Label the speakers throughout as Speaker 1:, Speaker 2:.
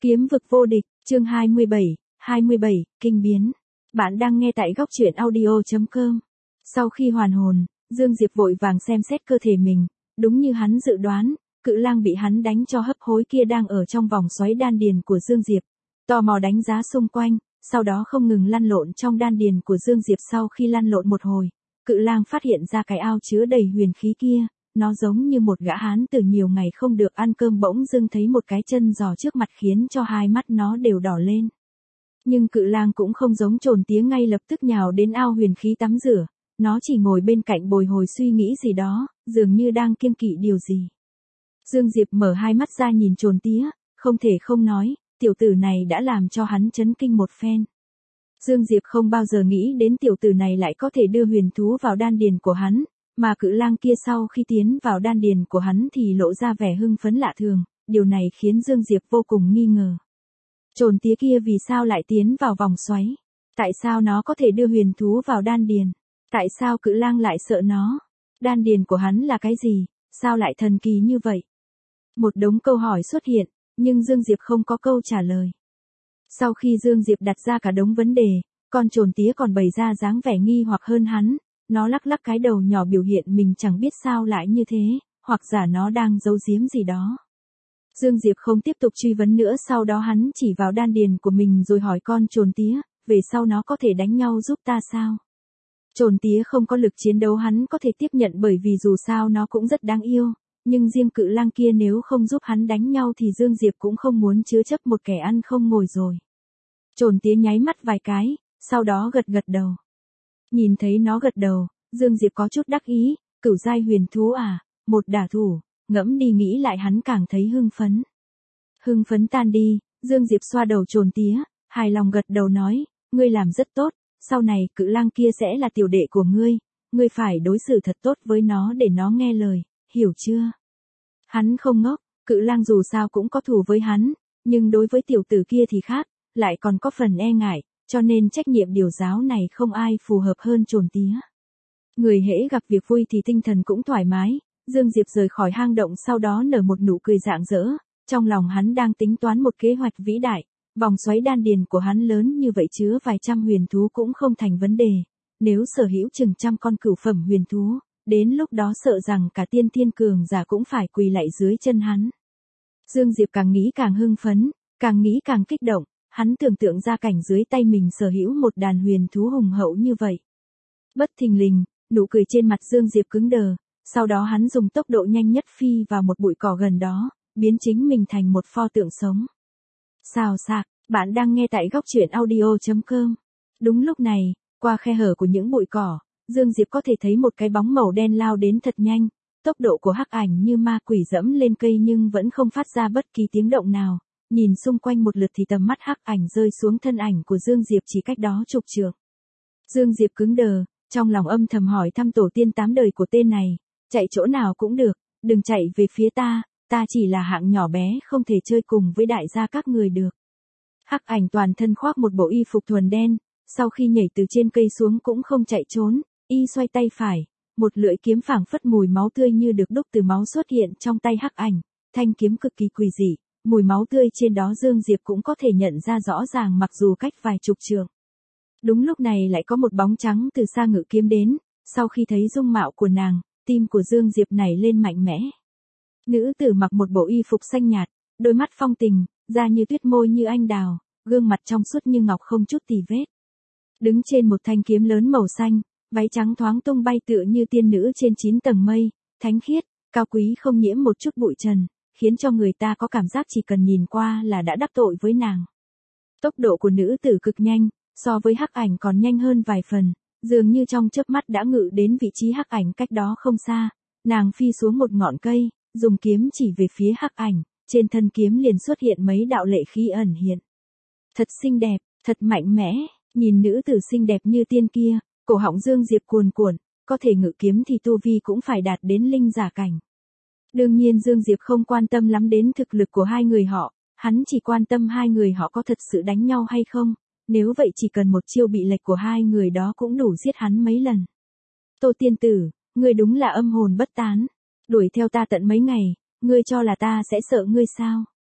Speaker 1: Kiếm vực vô địch, chương 27, kinh biến. Bạn đang nghe tại góc truyện audio.com. Sau khi hoàn hồn, Dương Diệp vội vàng xem xét cơ thể mình, đúng như hắn dự đoán, cự lang bị hắn đánh cho hấp hối kia đang ở trong vòng xoáy đan điền của Dương Diệp. Tò mò đánh giá xung quanh, sau đó không ngừng lăn lộn trong đan điền của Dương Diệp. Sau khi lăn lộn một hồi, cự lang phát hiện ra cái ao chứa đầy huyền khí kia. Nó giống như một gã hán tử nhiều ngày không được ăn cơm bỗng dưng thấy một cái chân giò trước mặt khiến cho hai mắt nó đều đỏ lên. Nhưng cự lang cũng không giống trồn tía ngay lập tức nhào đến ao huyền khí tắm rửa, nó chỉ ngồi bên cạnh bồi hồi suy nghĩ gì đó, dường như đang kiêng kỵ điều gì. Dương Diệp mở hai mắt ra nhìn trồn tía, không thể không nói, tiểu tử này đã làm cho hắn chấn kinh một phen. Dương Diệp không bao giờ nghĩ đến tiểu tử này lại có thể đưa huyền thú vào đan điền của hắn. Mà cự lang kia sau khi tiến vào đan điền của hắn thì lộ ra vẻ hưng phấn lạ thường, điều này khiến Dương Diệp vô cùng nghi ngờ. Trồn tía kia vì sao lại tiến vào vòng xoáy? Tại sao nó có thể đưa huyền thú vào đan điền? Tại sao cự lang lại sợ nó? Đan điền của hắn là cái gì? Sao lại thần kỳ như vậy? Một đống câu hỏi xuất hiện, nhưng Dương Diệp không có câu trả lời. Sau khi Dương Diệp đặt ra cả đống vấn đề, con trồn tía còn bày ra dáng vẻ nghi hoặc hơn hắn. Nó lắc lắc cái đầu nhỏ biểu hiện mình chẳng biết sao lại như thế, hoặc giả nó đang giấu giếm gì đó. Dương Diệp không tiếp tục truy vấn nữa, sau đó hắn chỉ vào đan điền của mình rồi hỏi con trồn tía, về sau nó có thể đánh nhau giúp ta sao? Trồn tía không có lực chiến đấu hắn có thể tiếp nhận bởi vì dù sao nó cũng rất đáng yêu, nhưng riêng cự lang kia nếu không giúp hắn đánh nhau thì Dương Diệp cũng không muốn chứa chấp một kẻ ăn không ngồi rồi. Trồn tía nháy mắt vài cái, sau đó gật gật đầu. Nhìn thấy nó gật đầu, Dương Diệp có chút đắc ý, cửu giai huyền thú à, một đả thủ, ngẫm đi nghĩ lại hắn càng thấy hưng phấn. Hưng phấn tan đi, Dương Diệp xoa đầu trồn tía, hài lòng gật đầu nói, ngươi làm rất tốt, sau này cự lang kia sẽ là tiểu đệ của ngươi phải đối xử thật tốt với nó để nó nghe lời, hiểu chưa? Hắn không ngốc, cự lang dù sao cũng có thù với hắn, nhưng đối với tiểu tử kia thì khác, lại còn có phần e ngại. Cho nên trách nhiệm điều giáo này không ai phù hợp hơn trồn tía. Người hễ gặp việc vui thì tinh thần cũng thoải mái, Dương Diệp rời khỏi hang động sau đó nở một nụ cười rạng rỡ, trong lòng hắn đang tính toán một kế hoạch vĩ đại, vòng xoáy đan điền của hắn lớn như vậy chứa vài trăm huyền thú cũng không thành vấn đề, nếu sở hữu chừng trăm con cửu phẩm huyền thú, đến lúc đó sợ rằng cả tiên thiên cường giả cũng phải quỳ lạy dưới chân hắn. Dương Diệp càng nghĩ càng hưng phấn, càng nghĩ càng kích động. Hắn tưởng tượng ra cảnh dưới tay mình sở hữu một đàn huyền thú hùng hậu như vậy. Bất thình lình, nụ cười trên mặt Dương Diệp cứng đờ, sau đó hắn dùng tốc độ nhanh nhất phi vào một bụi cỏ gần đó, biến chính mình thành một pho tượng sống. Xào xạc, bạn đang nghe tại góc truyện audio.com. Đúng lúc này, qua khe hở của những bụi cỏ, Dương Diệp có thể thấy một cái bóng màu đen lao đến thật nhanh, tốc độ của hắc ảnh như ma quỷ dẫm lên cây nhưng vẫn không phát ra bất kỳ tiếng động nào. Nhìn xung quanh một lượt thì tầm mắt hắc ảnh rơi xuống thân ảnh của Dương Diệp chỉ cách đó chục trượng. Dương Diệp cứng đờ, trong lòng âm thầm hỏi thăm tổ tiên 8 đời của tên này, chạy chỗ nào cũng được, đừng chạy về phía ta chỉ là hạng nhỏ bé không thể chơi cùng với đại gia các người được. Hắc ảnh toàn thân khoác một bộ y phục thuần đen, sau khi nhảy từ trên cây xuống cũng không chạy trốn, y xoay tay phải, một lưỡi kiếm phảng phất mùi máu tươi như được đúc từ máu xuất hiện trong tay hắc ảnh, thanh kiếm cực kỳ quỷ dị. Mùi máu tươi trên đó Dương Diệp cũng có thể nhận ra rõ ràng mặc dù cách vài chục trượng. Đúng lúc này lại có một bóng trắng từ xa ngự kiếm đến, sau khi thấy dung mạo của nàng, tim của Dương Diệp nảy lên mạnh mẽ. Nữ tử mặc một bộ y phục xanh nhạt, đôi mắt phong tình, da như tuyết môi như anh đào, gương mặt trong suốt như ngọc không chút tì vết. Đứng trên một thanh kiếm lớn màu xanh, váy trắng thoáng tung bay tựa như tiên nữ trên 9 tầng mây, thánh khiết, cao quý không nhiễm một chút bụi trần. Khiến cho người ta có cảm giác chỉ cần nhìn qua là đã đắc tội với nàng. Tốc độ của nữ tử cực nhanh, so với hắc ảnh còn nhanh hơn vài phần, dường như trong chớp mắt đã ngự đến vị trí hắc ảnh cách đó không xa. Nàng phi xuống một ngọn cây, dùng kiếm chỉ về phía hắc ảnh, trên thân kiếm liền xuất hiện mấy đạo lệ khí ẩn hiện. Thật xinh đẹp, thật mạnh mẽ, nhìn nữ tử xinh đẹp như tiên kia, cổ họng Dương Diệp cuồn cuộn, có thể ngự kiếm thì tu vi cũng phải đạt đến linh giả cảnh. Đương nhiên Dương Diệp không quan tâm lắm đến thực lực của hai người họ, hắn chỉ quan tâm hai người họ có thật sự đánh nhau hay không, nếu vậy chỉ cần một chiêu bị lệch của hai người đó cũng đủ giết hắn mấy lần. Tô tiên tử, ngươi đúng là âm hồn bất tán, đuổi theo ta tận mấy ngày, ngươi cho là ta sẽ sợ ngươi sao?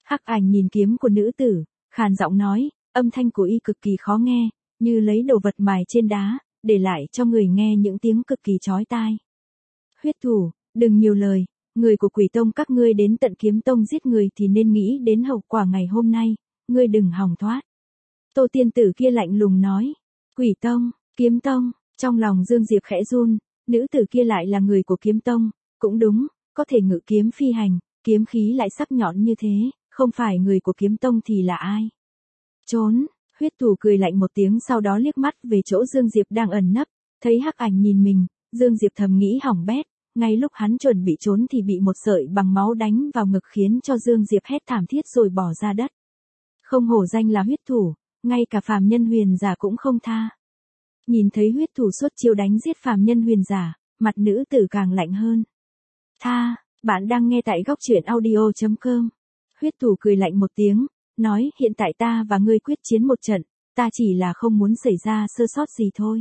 Speaker 1: Hắc Ảnh nhìn kiếm của nữ tử, khàn giọng nói, âm thanh của y cực kỳ khó nghe, như lấy đồ vật mài trên đá, để lại cho người nghe những tiếng cực kỳ chói tai. Huyết thủ, đừng nhiều lời, người của Quỷ Tông các ngươi đến tận Kiếm Tông giết người thì nên nghĩ đến hậu quả ngày hôm nay, ngươi đừng hòng thoát. Tô tiên tử kia lạnh lùng nói, Quỷ Tông, Kiếm Tông, trong lòng Dương Diệp khẽ run, nữ tử kia lại là người của Kiếm Tông, cũng đúng, có thể ngự kiếm phi hành, kiếm khí lại sắc nhọn như thế, không phải người của Kiếm Tông thì là ai? Trốn, huyết thủ cười lạnh một tiếng sau đó liếc mắt về chỗ Dương Diệp đang ẩn nấp, thấy Hắc Ảnh nhìn mình, Dương Diệp thầm nghĩ hỏng bét, ngay lúc hắn chuẩn bị trốn thì bị một sợi bằng máu đánh vào ngực khiến cho Dương Diệp hét thảm thiết rồi bỏ ra đất. Không hổ danh là huyết thủ, ngay cả phàm nhân huyền giả cũng không tha. Nhìn thấy huyết thủ xuất chiêu đánh giết phàm nhân huyền giả, mặt nữ tử càng lạnh hơn. Tha, bạn đang nghe tại góc truyện audio.com. Huyết thủ cười lạnh một tiếng, nói hiện tại ta và ngươi quyết chiến một trận, ta chỉ là không muốn xảy ra sơ sót gì thôi.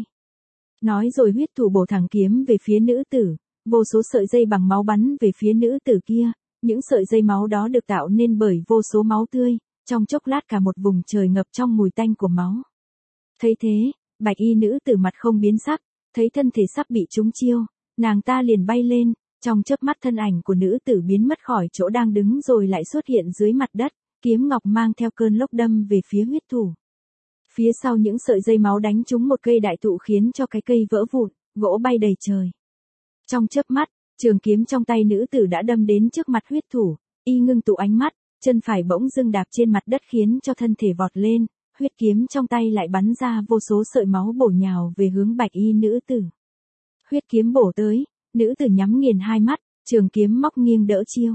Speaker 1: Nói rồi huyết thủ bổ thẳng kiếm về phía nữ tử, vô số sợi dây bằng máu bắn về phía nữ tử kia, những sợi dây máu đó được tạo nên bởi vô số máu tươi, trong chốc lát cả một vùng trời ngập trong mùi tanh của máu. Thấy thế, bạch y nữ tử mặt không biến sắc, thấy thân thể sắp bị trúng chiêu, nàng ta liền bay lên, trong chớp mắt thân ảnh của nữ tử biến mất khỏi chỗ đang đứng rồi lại xuất hiện dưới mặt đất, kiếm ngọc mang theo cơn lốc đâm về phía huyết thủ. Phía sau những sợi dây máu đánh trúng một cây đại thụ khiến cho cái cây vỡ vụn, gỗ bay đầy trời. Trong chớp mắt, trường kiếm trong tay nữ tử đã đâm đến trước mặt huyết thủ, y ngưng tụ ánh mắt, chân phải bỗng dưng đạp trên mặt đất khiến cho thân thể vọt lên, huyết kiếm trong tay lại bắn ra vô số sợi máu bổ nhào về hướng bạch y nữ tử. Huyết kiếm bổ tới, nữ tử nhắm nghiền hai mắt, trường kiếm móc nghiêng đỡ chiêu.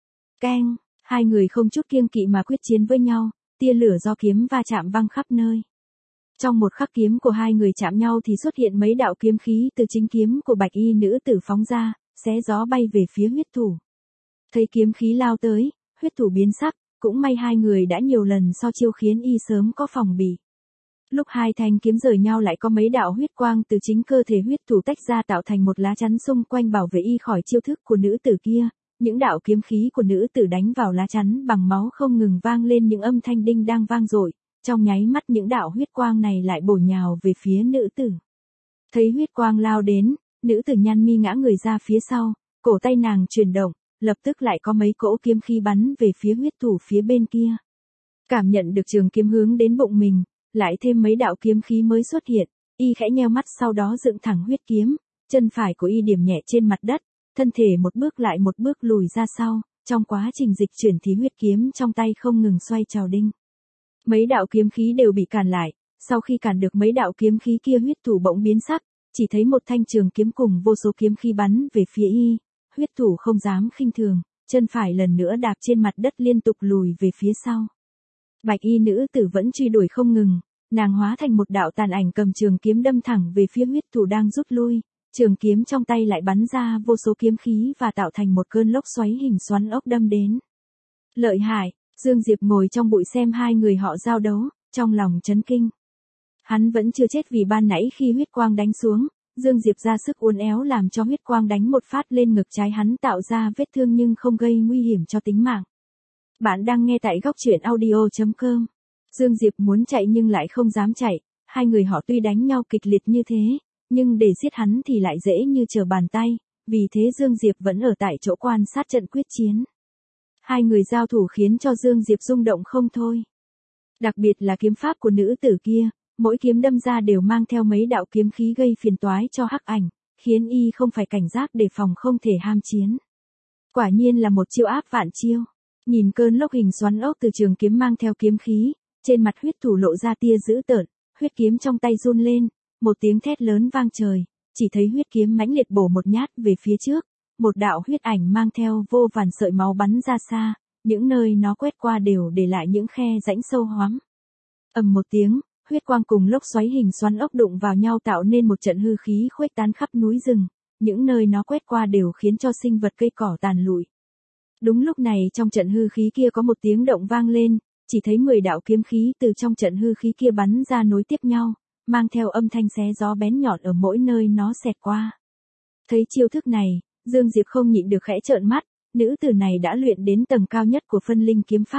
Speaker 1: Keng, hai người không chút kiêng kỵ mà quyết chiến với nhau, tia lửa do kiếm va chạm văng khắp nơi. Trong một khắc kiếm của hai người chạm nhau thì xuất hiện mấy đạo kiếm khí từ chính kiếm của bạch y nữ tử phóng ra, xé gió bay về phía huyết thủ. Thấy kiếm khí lao tới, huyết thủ biến sắc, cũng may hai người đã nhiều lần so chiêu khiến y sớm có phòng bị. Lúc hai thanh kiếm rời nhau lại có mấy đạo huyết quang từ chính cơ thể huyết thủ tách ra tạo thành một lá chắn xung quanh bảo vệ y khỏi chiêu thức của nữ tử kia. Những đạo kiếm khí của nữ tử đánh vào lá chắn bằng máu không ngừng vang lên những âm thanh đinh đang vang dội. Trong nháy mắt những đạo huyết quang này lại bổ nhào về phía nữ tử. Thấy huyết quang lao đến, nữ tử nhăn mi ngã người ra phía sau, cổ tay nàng chuyển động, lập tức lại có mấy cỗ kiếm khí bắn về phía huyết thủ phía bên kia. Cảm nhận được trường kiếm hướng đến bụng mình, lại thêm mấy đạo kiếm khí mới xuất hiện, y khẽ nheo mắt sau đó dựng thẳng huyết kiếm, chân phải của y điểm nhẹ trên mặt đất, thân thể một bước lại một bước lùi ra sau, trong quá trình dịch chuyển thì huyết kiếm trong tay không ngừng xoay trào đinh. Mấy đạo kiếm khí đều bị cản lại, sau khi cản được mấy đạo kiếm khí kia huyết thủ bỗng biến sắc, chỉ thấy một thanh trường kiếm cùng vô số kiếm khí bắn về phía y, huyết thủ không dám khinh thường, chân phải lần nữa đạp trên mặt đất liên tục lùi về phía sau. Bạch y nữ tử vẫn truy đuổi không ngừng, nàng hóa thành một đạo tàn ảnh cầm trường kiếm đâm thẳng về phía huyết thủ đang rút lui, trường kiếm trong tay lại bắn ra vô số kiếm khí và tạo thành một cơn lốc xoáy hình xoắn ốc đâm đến. Lợi hại, Dương Diệp ngồi trong bụi xem hai người họ giao đấu, trong lòng chấn kinh. Hắn vẫn chưa chết vì ban nãy khi huyết quang đánh xuống, Dương Diệp ra sức uốn éo làm cho huyết quang đánh một phát lên ngực trái hắn tạo ra vết thương nhưng không gây nguy hiểm cho tính mạng. Bạn đang nghe tại góc truyện audio.com. Dương Diệp muốn chạy nhưng lại không dám chạy, hai người họ tuy đánh nhau kịch liệt như thế, nhưng để giết hắn thì lại dễ như trở bàn tay, vì thế Dương Diệp vẫn ở tại chỗ quan sát trận quyết chiến. Hai người giao thủ khiến cho Dương Diệp rung động không thôi. Đặc biệt là kiếm pháp của nữ tử kia, mỗi kiếm đâm ra đều mang theo mấy đạo kiếm khí gây phiền toái cho Hắc Ảnh, khiến y không phải cảnh giác đề phòng không thể ham chiến. Quả nhiên là một chiêu áp vạn chiêu. Nhìn cơn lốc hình xoắn ốc từ trường kiếm mang theo kiếm khí, trên mặt huyết thủ lộ ra tia dữ tợn, huyết kiếm trong tay run lên, một tiếng thét lớn vang trời, chỉ thấy huyết kiếm mãnh liệt bổ một nhát về phía trước, một đạo huyết ảnh mang theo vô vàn sợi máu bắn ra xa, những nơi nó quét qua đều để lại những khe rãnh sâu hoắm. Ầm một tiếng, huyết quang cùng lốc xoáy hình xoắn ốc đụng vào nhau tạo nên một trận hư khí khuếch tán khắp núi rừng, những nơi nó quét qua đều khiến cho sinh vật cây cỏ tàn lụi. Đúng lúc này trong trận hư khí kia có một tiếng động vang lên, chỉ thấy 10 đạo kiếm khí từ trong trận hư khí kia bắn ra nối tiếp nhau, mang theo âm thanh xé gió bén nhọn ở mỗi nơi nó xẹt qua. Thấy chiêu thức này, Dương Diệp không nhịn được khẽ trợn mắt, nữ tử này đã luyện đến tầng cao nhất của phân linh kiếm pháp,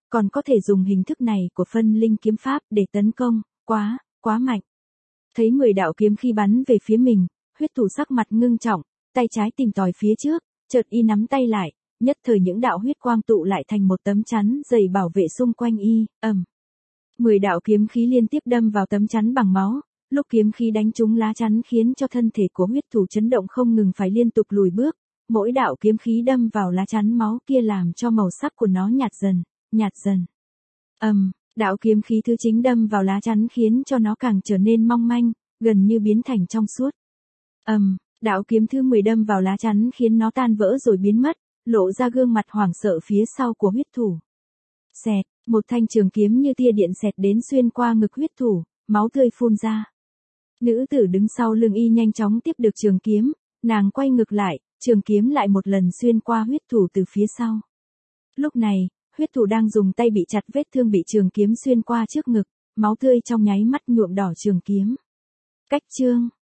Speaker 1: còn có thể dùng hình thức này của phân linh kiếm pháp để tấn công, quá mạnh. Thấy 10 đạo kiếm khí bắn về phía mình, huyết thủ sắc mặt ngưng trọng, tay trái tìm tòi phía trước, chợt y nắm tay lại, nhất thời những đạo huyết quang tụ lại thành một tấm chắn dày bảo vệ xung quanh y, 10 đạo kiếm khí liên tiếp đâm vào tấm chắn bằng máu, lúc kiếm khí đánh trúng lá chắn khiến cho thân thể của huyết thủ chấn động không ngừng phải liên tục lùi bước, mỗi đạo kiếm khí đâm vào lá chắn máu kia làm cho màu sắc của nó nhạt dần. Đạo kiếm khí thứ chính đâm vào lá chắn khiến cho nó càng trở nên mong manh, gần như biến thành trong suốt. Đạo kiếm thứ 10 đâm vào lá chắn khiến nó tan vỡ rồi biến mất, lộ ra gương mặt hoảng sợ phía sau của huyết thủ. Xẹt, một thanh trường kiếm như tia điện xẹt đến xuyên qua ngực huyết thủ, máu tươi phun ra. Nữ tử đứng sau lưng y nhanh chóng tiếp được trường kiếm, nàng quay ngược lại, trường kiếm lại một lần xuyên qua huyết thủ từ phía sau. Lúc này, huyết thủ đang dùng tay bị chặt vết thương bị trường kiếm xuyên qua trước ngực, máu tươi trong nháy mắt nhuộm đỏ trường kiếm. Cách chương